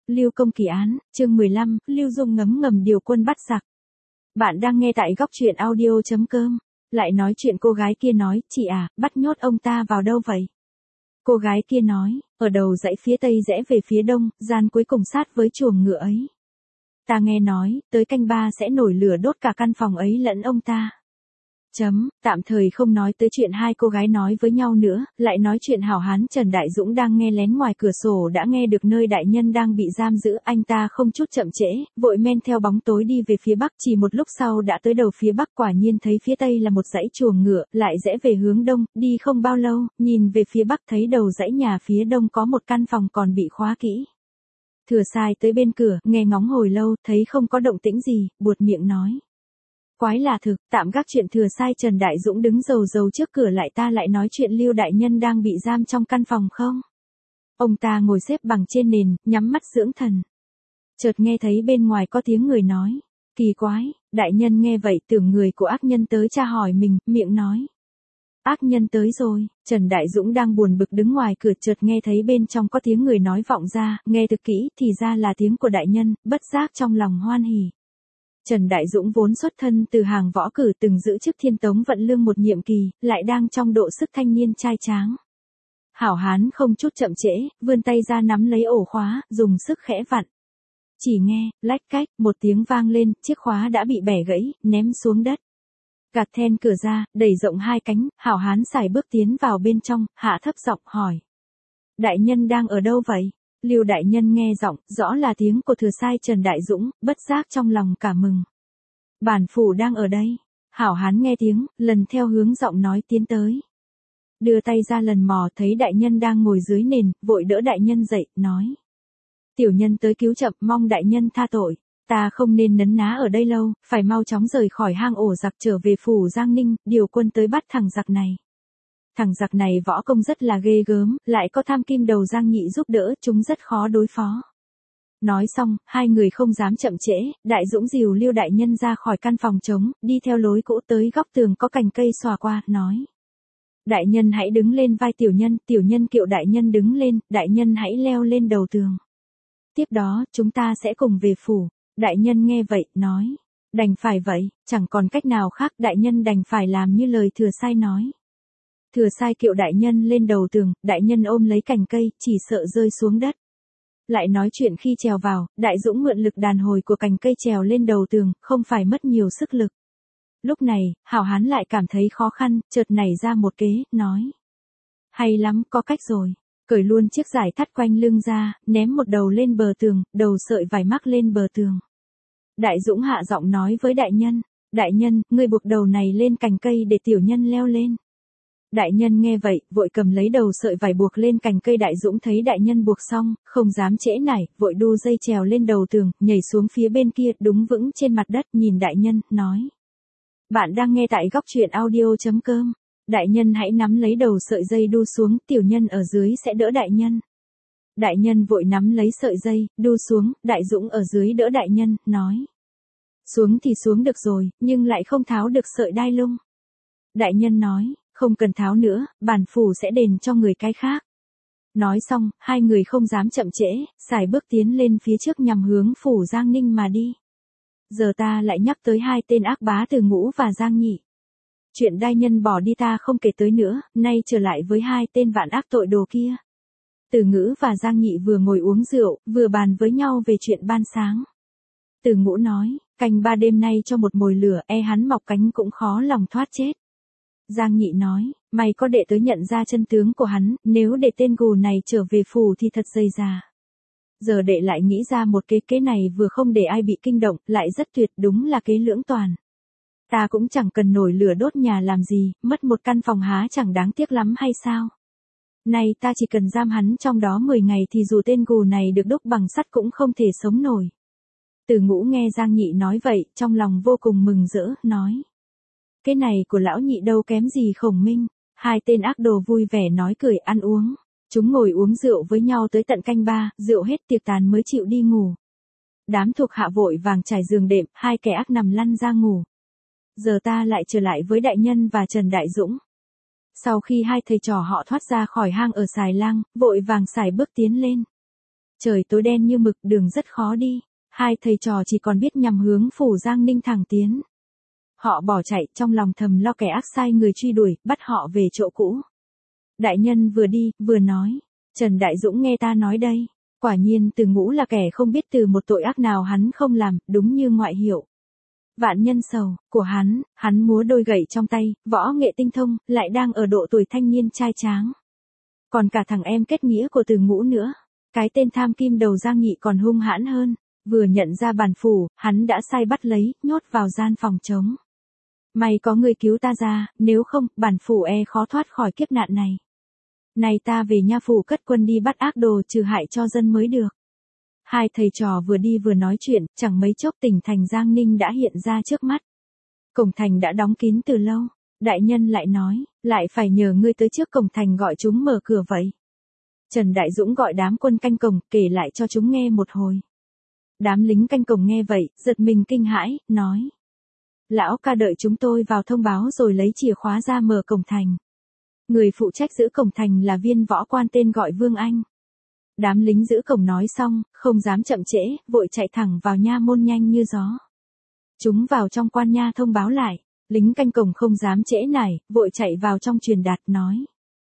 Lưu Công Kỳ án, chương 15, Lưu Dung ngấm ngầm điều quân bắt giặc. Bạn đang nghe tại góc truyện audio.com. Lại nói chuyện cô gái kia nói, chị à, bắt nhốt ông ta vào đâu vậy? Cô gái kia nói, ở đầu dãy phía tây rẽ về phía đông, gian cuối cùng sát với chuồng ngựa ấy. Ta nghe nói, tới canh 3 sẽ nổi lửa đốt cả căn phòng ấy lẫn ông ta. Tạm thời không nói tới chuyện hai cô gái nói với nhau nữa, lại nói chuyện hảo hán Trần Đại Dũng đang nghe lén ngoài cửa sổ đã nghe được nơi đại nhân đang bị giam giữ, anh ta không chút chậm trễ, vội men theo bóng tối đi về phía bắc, chỉ một lúc sau đã tới đầu phía bắc, quả nhiên thấy phía tây là một dãy chuồng ngựa, lại rẽ về hướng đông, đi không bao lâu, nhìn về phía bắc thấy đầu dãy nhà phía đông có một căn phòng còn bị khóa kỹ. Thừa Sai tới bên cửa, nghe ngóng hồi lâu, thấy không có động tĩnh gì, buột miệng nói. Quái lạ thực, tạm gác chuyện Thừa Sai, Trần Đại Dũng đứng rầu rầu trước cửa lại ta lại nói chuyện Lưu đại nhân đang bị giam trong căn phòng không? Ông ta ngồi xếp bằng trên nền, nhắm mắt dưỡng thần. Chợt nghe thấy bên ngoài có tiếng người nói. Kỳ quái, đại nhân nghe vậy tưởng người của ác nhân tới tra hỏi mình, miệng nói. Ác nhân tới rồi, Trần Đại Dũng đang buồn bực đứng ngoài cửa, chợt nghe thấy bên trong có tiếng người nói vọng ra, nghe thực kỹ thì ra là tiếng của đại nhân, bất giác trong lòng hoan hỉ. Trần Đại Dũng vốn xuất thân từ hàng võ cử, từng giữ chức Thiên Tống Vận Lương một nhiệm kỳ, lại đang trong độ sức thanh niên trai tráng. Hảo hán không chút chậm trễ, vươn tay ra nắm lấy ổ khóa, dùng sức khẽ vặn. Chỉ nghe, lách cách, một tiếng vang lên, chiếc khóa đã bị bẻ gãy, ném xuống đất. Gạt then cửa ra, đẩy rộng hai cánh, hảo hán sải bước tiến vào bên trong, hạ thấp giọng hỏi. Đại nhân đang ở đâu vậy? Lưu đại nhân nghe giọng, rõ là tiếng của Thừa Sai Trần Đại Dũng, bất giác trong lòng cả mừng. Bản phủ đang ở đây. Hảo hán nghe tiếng, lần theo hướng giọng nói tiến tới. Đưa tay ra lần mò thấy đại nhân đang ngồi dưới nền, vội đỡ đại nhân dậy, nói. Tiểu nhân tới cứu chậm, mong đại nhân tha tội. Ta không nên nấn ná ở đây lâu, phải mau chóng rời khỏi hang ổ giặc trở về phủ Giang Ninh, điều quân tới bắt thằng giặc này. Thằng giặc này võ công rất là ghê gớm, lại có Tham Kim Đầu Giang Nhị giúp đỡ, chúng rất khó đối phó. Nói xong, hai người không dám chậm trễ, Đại Dũng dìu Lưu đại nhân ra khỏi căn phòng trống, đi theo lối cũ tới góc tường có cành cây xòa qua, nói. Đại nhân hãy đứng lên vai tiểu nhân kiệu đại nhân đứng lên, đại nhân hãy leo lên đầu tường. Tiếp đó, chúng ta sẽ cùng về phủ. Đại nhân nghe vậy, nói. Đành phải vậy, chẳng còn cách nào khác, đại nhân đành phải làm như lời Thừa Sai nói. Thừa Sai kiệu đại nhân lên đầu tường, đại nhân ôm lấy cành cây, chỉ sợ rơi xuống đất. Lại nói chuyện khi trèo vào, Đại Dũng mượn lực đàn hồi của cành cây trèo lên đầu tường, không phải mất nhiều sức lực. Lúc này, hảo hán lại cảm thấy khó khăn, chợt nảy ra một kế, nói. Hay lắm, có cách rồi. Cởi luôn chiếc dải thắt quanh lưng ra, ném một đầu lên bờ tường, đầu sợi vải mắc lên bờ tường. Đại Dũng hạ giọng nói với đại nhân, ngươi buộc đầu này lên cành cây để tiểu nhân leo lên. Đại nhân nghe vậy, vội cầm lấy đầu sợi vải buộc lên cành cây. Đại Dũng thấy đại nhân buộc xong, không dám trễ nải, vội đu dây trèo lên đầu tường, nhảy xuống phía bên kia, đúng vững trên mặt đất, nhìn đại nhân, nói. Bạn đang nghe tại góc truyện audio.com. Đại nhân hãy nắm lấy đầu sợi dây đu xuống, tiểu nhân ở dưới sẽ đỡ đại nhân. Đại nhân vội nắm lấy sợi dây, đu xuống, Đại Dũng ở dưới đỡ đại nhân, nói. Xuống thì xuống được rồi, nhưng lại không tháo được sợi đai lưng. Đại nhân nói, không cần tháo nữa, bản phủ sẽ đền cho người cái khác. Nói xong, hai người không dám chậm trễ, sải bước tiến lên phía trước nhằm hướng phủ Giang Ninh mà đi. Giờ ta lại nhắc tới hai tên ác bá Từ Ngũ và Giang Nhị. Chuyện đại nhân bỏ đi ta không kể tới nữa, nay trở lại với hai tên vạn ác tội đồ kia. Từ Ngũ và Giang Nhị vừa ngồi uống rượu, vừa bàn với nhau về chuyện ban sáng. Từ Ngũ nói, canh 3 đêm nay cho một mồi lửa, hắn mọc cánh cũng khó lòng thoát chết. Giang Nhị nói, mày có đệ tới nhận ra chân tướng của hắn, nếu để tên gù này trở về phủ thì thật dây già. Giờ đệ lại nghĩ ra một kế này vừa không để ai bị kinh động, lại rất tuyệt, đúng là kế lưỡng toàn. Ta cũng chẳng cần nổi lửa đốt nhà làm gì, mất một căn phòng há chẳng đáng tiếc lắm hay sao? Này ta chỉ cần giam hắn trong đó 10 ngày thì dù tên gù này được đúc bằng sắt cũng không thể sống nổi. Từ Ngũ nghe Giang Nhị nói vậy, trong lòng vô cùng mừng rỡ, nói. Cái này của lão Nhị đâu kém gì Khổng Minh. Hai tên ác đồ vui vẻ nói cười ăn uống. Chúng ngồi uống rượu với nhau tới tận canh 3, rượu hết tiệc tàn mới chịu đi ngủ. Đám thuộc hạ vội vàng trải giường đệm, hai kẻ ác nằm lăn ra ngủ. Giờ ta lại trở lại với đại nhân và Trần Đại Dũng. Sau khi hai thầy trò họ thoát ra khỏi hang ở Xài Lang, vội vàng sải bước tiến lên. Trời tối đen như mực, đường rất khó đi. Hai thầy trò chỉ còn biết nhằm hướng phủ Giang Ninh thẳng tiến. Họ bỏ chạy, trong lòng thầm lo kẻ ác sai người truy đuổi, bắt họ về chỗ cũ. Đại nhân vừa đi, vừa nói. Trần Đại Dũng nghe ta nói đây. Quả nhiên Từ Ngũ là kẻ không biết từ một tội ác nào hắn không làm, đúng như ngoại hiệu. Vạn nhân sầu, của hắn múa đôi gậy trong tay, võ nghệ tinh thông, lại đang ở độ tuổi thanh niên trai tráng. Còn cả thằng em kết nghĩa của Từ Ngũ nữa. Cái tên tham kim đầu Giang Nghị còn hung hãn hơn. Vừa nhận ra bản phủ, hắn đã sai bắt lấy, nhốt vào gian phòng trống. May có người cứu ta ra, nếu không, bản phủ khó thoát khỏi kiếp nạn này. Này ta về nha phủ cất quân đi bắt ác đồ trừ hại cho dân mới được. Hai thầy trò vừa đi vừa nói chuyện, chẳng mấy chốc tỉnh thành Giang Ninh đã hiện ra trước mắt. Cổng thành đã đóng kín từ lâu. Đại nhân lại nói, lại phải nhờ ngươi tới trước cổng thành gọi chúng mở cửa vậy. Trần Đại Dũng gọi đám quân canh cổng, kể lại cho chúng nghe một hồi. Đám lính canh cổng nghe vậy, giật mình kinh hãi, nói. Lão ca đợi chúng tôi vào thông báo rồi lấy chìa khóa ra mở cổng thành. Người phụ trách giữ cổng thành là viên võ quan tên gọi Vương Anh. Đám lính giữ cổng nói xong, không dám chậm trễ, vội chạy thẳng vào nha môn nhanh như gió. Chúng vào trong quan nha thông báo lại, lính canh cổng không dám trễ nải, vội chạy vào trong truyền đạt nói.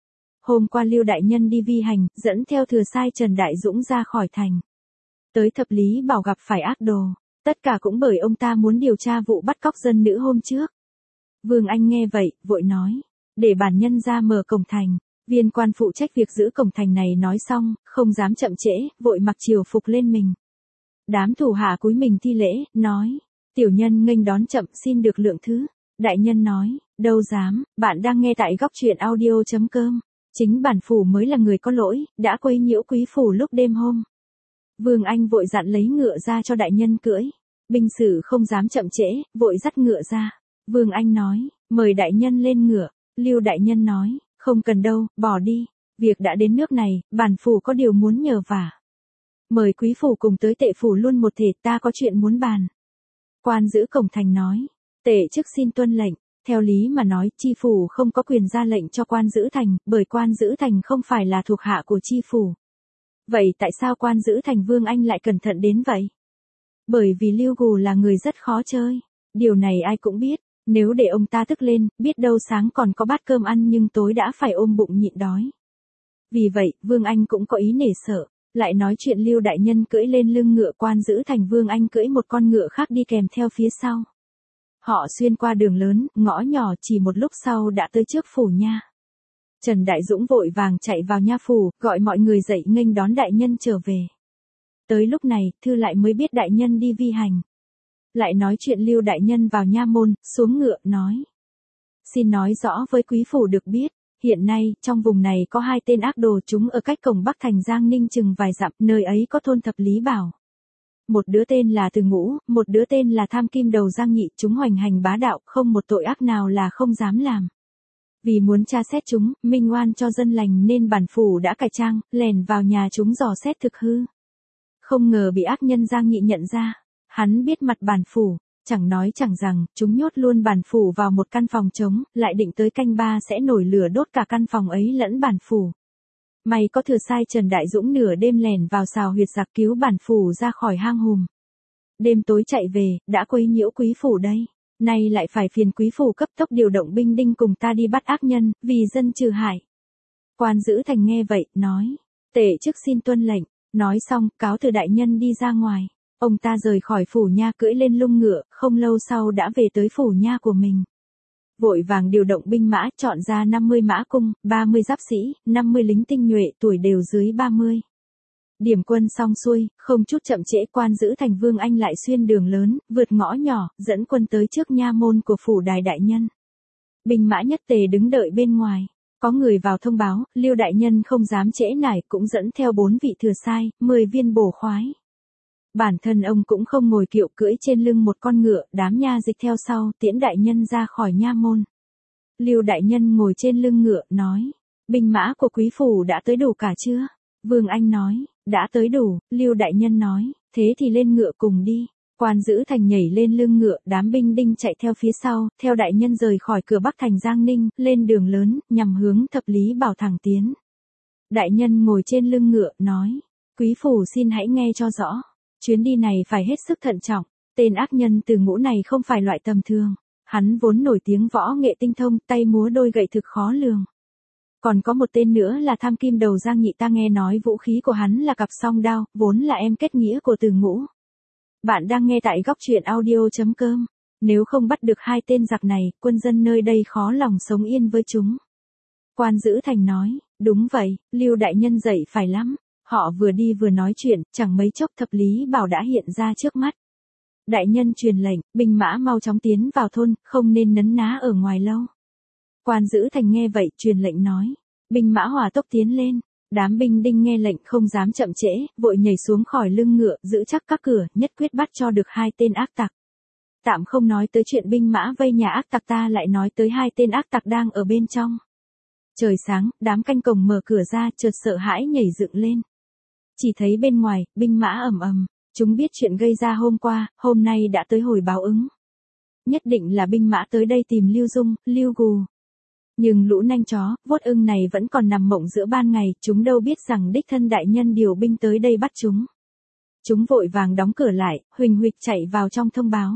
Hôm qua Lưu đại nhân đi vi hành, dẫn theo thừa sai Trần Đại Dũng ra khỏi thành. Tới Thập Lý Bảo gặp phải ác đồ, tất cả cũng bởi ông ta muốn điều tra vụ bắt cóc dân nữ hôm trước. Vương Anh nghe vậy, vội nói, để bản nhân ra mở cổng thành. Viên quan phụ trách việc giữ cổng thành này nói xong, không dám chậm trễ, vội mặc triều phục lên mình. Đám thủ hạ cúi mình thi lễ, nói, tiểu nhân nghênh đón chậm xin được lượng thứ. Đại nhân nói, đâu dám, bạn đang nghe tại góc truyện audio.com. Chính bản phủ mới là người có lỗi, đã quấy nhiễu quý phủ lúc đêm hôm. Vương Anh vội dặn lấy ngựa ra cho đại nhân cưỡi. Binh sử không dám chậm trễ, vội dắt ngựa ra. Vương Anh nói, mời đại nhân lên ngựa. Lưu đại nhân nói, không cần đâu, bỏ đi. Việc đã đến nước này, bản phủ có điều muốn nhờ vả. Mời quý phủ cùng tới Tệ phủ luôn một thể, ta có chuyện muốn bàn. Quan giữ cổng thành nói, Tệ chức xin tuân lệnh. Theo lý mà nói, chi phủ không có quyền ra lệnh cho quan giữ thành, bởi quan giữ thành không phải là thuộc hạ của chi phủ. Vậy tại sao quan giữ thành Vương Anh lại cẩn thận đến vậy? Bởi vì Lưu Gù là người rất khó chơi. Điều này ai cũng biết. Nếu để ông ta tức lên, biết đâu sáng còn có bát cơm ăn nhưng tối đã phải ôm bụng nhịn đói. Vì vậy, Vương Anh cũng có ý nể sợ. Lại nói chuyện Lưu đại nhân cưỡi lên lưng ngựa, quan giữ thành Vương Anh cưỡi một con ngựa khác đi kèm theo phía sau. Họ xuyên qua đường lớn, ngõ nhỏ, chỉ một lúc sau đã tới trước phủ nha. Trần Đại Dũng vội vàng chạy vào nha phủ, gọi mọi người dậy nghênh đón đại nhân trở về. Tới lúc này, Thư lại mới biết đại nhân đi vi hành. Lại nói chuyện Lưu đại nhân vào nha môn, xuống ngựa, nói. Xin nói rõ với quý phủ được biết, hiện nay, trong vùng này có hai tên ác đồ, chúng ở cách cổng Bắc thành Giang Ninh chừng vài dặm, nơi ấy có thôn Thập Lý Bảo. Một đứa tên là Từ Ngũ, một đứa tên là tham kim đầu Giang Nghị, chúng hoành hành bá đạo, không một tội ác nào là không dám làm. Vì muốn tra xét chúng, minh oan cho dân lành nên bản phủ đã cải trang, lèn vào nhà chúng dò xét thực hư. Không ngờ bị ác nhân Giang Nghị nhận ra, hắn biết mặt bản phủ, chẳng nói chẳng rằng, chúng nhốt luôn bản phủ vào một căn phòng trống, lại định tới canh ba sẽ nổi lửa đốt cả căn phòng ấy lẫn bản phủ. May có thừa sai Trần Đại Dũng nửa đêm lèn vào xào huyệt giặc cứu bản phủ ra khỏi hang hùm. Đêm tối chạy về, đã quấy nhiễu quý phủ đây. Nay lại phải phiền quý phủ cấp tốc điều động binh đinh cùng ta đi bắt ác nhân, vì dân trừ hại. Quan giữ thành nghe vậy, nói. Tệ chức xin tuân lệnh. Nói xong, cáo từ đại nhân đi ra ngoài. Ông ta rời khỏi phủ nha cưỡi lên lưng ngựa, không lâu sau đã về tới phủ nha của mình. Vội vàng điều động binh mã, chọn ra 50 mã cung, 30 giáp sĩ, 50 lính tinh nhuệ, tuổi đều dưới 30. Điểm quân xong xuôi, không chút chậm trễ, quan giữ thành Vương Anh lại xuyên đường lớn, vượt ngõ nhỏ, dẫn quân tới trước nha môn của phủ đài đại nhân. Binh mã nhất tề đứng đợi bên ngoài. Có người vào thông báo, Lưu đại nhân không dám trễ nải, cũng dẫn theo 4 vị thừa sai, 10 viên bổ khoái. Bản thân ông cũng không ngồi kiệu, cưỡi trên lưng một con ngựa, đám nha dịch theo sau, tiễn đại nhân ra khỏi nha môn. Lưu đại nhân ngồi trên lưng ngựa, nói, binh mã của quý phủ đã tới đủ cả chưa? Vương Anh nói, đã tới đủ. Lưu đại nhân nói, thế thì lên ngựa cùng đi. Quan giữ thành nhảy lên lưng ngựa, đám binh đinh chạy theo phía sau, theo đại nhân rời khỏi cửa Bắc thành Giang Ninh, lên đường lớn, nhằm hướng Thập Lý Bảo thẳng tiến. Đại nhân ngồi trên lưng ngựa, nói, Quý phủ xin hãy nghe cho rõ. Chuyến đi này phải hết sức thận trọng. Tên ác nhân Từ Ngũ này không phải loại tầm thường. Hắn vốn nổi tiếng võ nghệ tinh thông, tay múa đôi gậy thực khó lường. Còn có một tên nữa là Tham Kim Đầu Giang Nhị, ta nghe nói vũ khí của hắn là cặp song đao, vốn là em kết nghĩa của Từ Ngũ. Bạn đang nghe tại góc truyện audio.com. Nếu không bắt được hai tên giặc này, quân dân nơi đây khó lòng sống yên với chúng. Quan Dữ Thành nói, đúng vậy, Lưu đại nhân dạy phải lắm. Họ vừa đi vừa nói chuyện, chẳng mấy chốc Thập Lý Bảo đã hiện ra trước mắt. Đại nhân truyền lệnh, binh mã mau chóng tiến vào thôn, không nên nấn ná ở ngoài lâu. Quan Dữ Thành nghe vậy, truyền lệnh nói, binh mã hỏa tốc tiến lên. Đám binh đinh nghe lệnh không dám chậm trễ, vội nhảy xuống khỏi lưng ngựa, giữ chắc các cửa, nhất quyết bắt cho được hai tên ác tặc. Tạm không nói tới chuyện binh mã vây nhà ác tặc, ta lại nói tới hai tên ác tặc đang ở bên trong. Trời sáng, đám canh cổng mở cửa ra, chợt sợ hãi nhảy dựng lên. Chỉ thấy bên ngoài, binh mã ầm ầm, chúng biết chuyện gây ra hôm qua, hôm nay đã tới hồi báo ứng. Nhất định là binh mã tới đây tìm Lưu Dung, Lưu Gù. Nhưng lũ nanh chó, vuốt ưng này vẫn còn nằm mộng giữa ban ngày, chúng đâu biết rằng đích thân đại nhân điều binh tới đây bắt chúng. Chúng vội vàng đóng cửa lại, huỳnh huỵch chạy vào trong thông báo.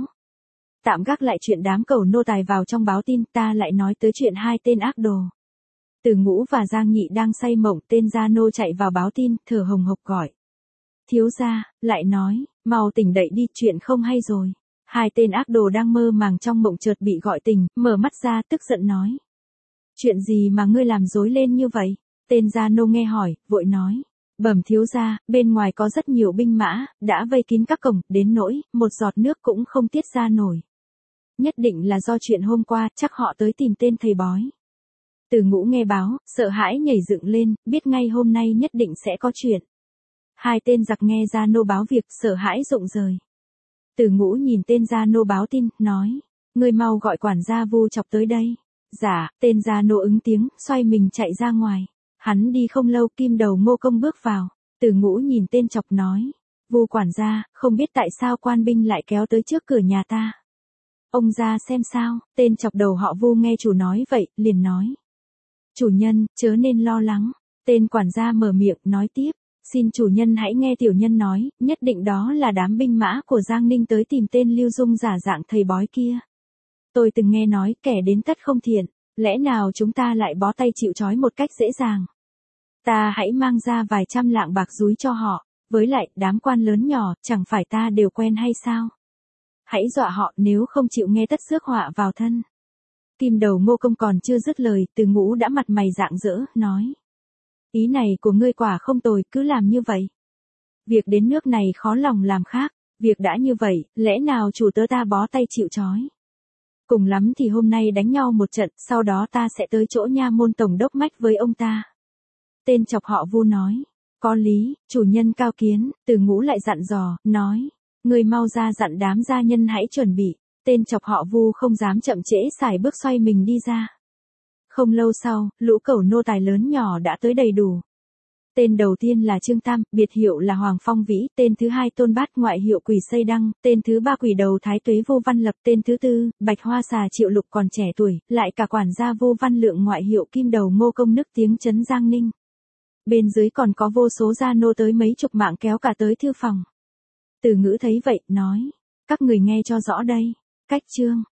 Tạm gác lại chuyện đám cẩu nô tài vào trong báo tin, ta lại nói tới chuyện hai tên ác đồ. Từ Ngũ và Giang Nhị đang say mộng, tên gia nô chạy vào báo tin, thở hồng hộc gọi. Thiếu gia, lại nói, mau tỉnh dậy đi, chuyện không hay rồi. Hai tên ác đồ đang mơ màng trong mộng chợt bị gọi tỉnh, mở mắt ra tức giận nói. Chuyện gì mà ngươi làm rối lên như vậy? Tên gia nô nghe hỏi, vội nói. Bẩm thiếu gia, bên ngoài có rất nhiều binh mã, đã vây kín các cổng, đến nỗi, một giọt nước cũng không tiết ra nổi. Nhất định là do chuyện hôm qua, chắc họ tới tìm tên thầy bói. Từ Ngũ nghe báo, sợ hãi nhảy dựng lên, biết ngay hôm nay nhất định sẽ có chuyện. Hai tên giặc nghe gia nô báo việc, sợ hãi rụng rời. Từ Ngũ nhìn tên gia nô báo tin, nói, ngươi mau gọi quản gia Vu Chọc tới đây. Dạ, tên gia nô ứng tiếng, xoay mình chạy ra ngoài. Hắn đi không lâu, Kim Đầu Ngô Công bước vào. Từ Ngũ nhìn tên Chọc nói, Vu quản gia, không biết tại sao quan binh lại kéo tới trước cửa nhà ta. Ông ra xem sao. Tên Chọc đầu họ Vu nghe chủ nói vậy, liền nói. Chủ nhân, chớ nên lo lắng. Tên quản gia mở miệng, nói tiếp. Xin chủ nhân hãy nghe tiểu nhân nói, nhất định đó là đám binh mã của Giang Ninh tới tìm tên Lưu Dung giả dạng thầy bói kia. Tôi từng nghe nói kẻ đến tất không thiện, lẽ nào chúng ta lại bó tay chịu trói một cách dễ dàng. Ta hãy mang ra vài trăm lạng bạc dúi cho họ, với lại đám quan lớn nhỏ, chẳng phải ta đều quen hay sao? Hãy dọa họ, nếu không chịu nghe tất rước họa vào thân. Kim Đầu Ngô Công còn chưa dứt lời, Từ Ngũ đã mặt mày rạng rỡ, nói. Ý này của ngươi quả không tồi, cứ làm như vậy. Việc đến nước này khó lòng làm khác, việc đã như vậy, lẽ nào chủ tớ ta bó tay chịu trói. Cùng lắm thì hôm nay đánh nhau một trận, sau đó ta sẽ tới chỗ nha môn tổng đốc mách với ông ta. Tên Chọc họ Vu nói, có lý, chủ nhân cao kiến. Từ Ngũ lại dặn dò, nói, người mau ra dặn đám gia nhân hãy chuẩn bị. Tên Chọc họ Vu không dám chậm trễ, sải bước xoay mình đi ra. Không lâu sau, lũ cẩu nô tài lớn nhỏ đã tới đầy đủ. Tên đầu tiên là Trương Tam, biệt hiệu là Hoàng Phong Vĩ, tên thứ hai Tôn Bát, ngoại hiệu Quỷ Xây Đăng, tên thứ ba Quỷ Đầu Thái Tuế Vô Văn Lập, tên thứ tư, Bạch Hoa Xà Triệu Lục còn trẻ tuổi, lại cả quản gia Vô Văn Lượng, ngoại hiệu Kim Đầu Ngô Công, nức tiếng trấn Giang Ninh. Bên dưới còn có vô số gia nô tới mấy chục mạng kéo cả tới thư phòng. Từ Ngữ thấy vậy, nói, các người nghe cho rõ đây. Cách chương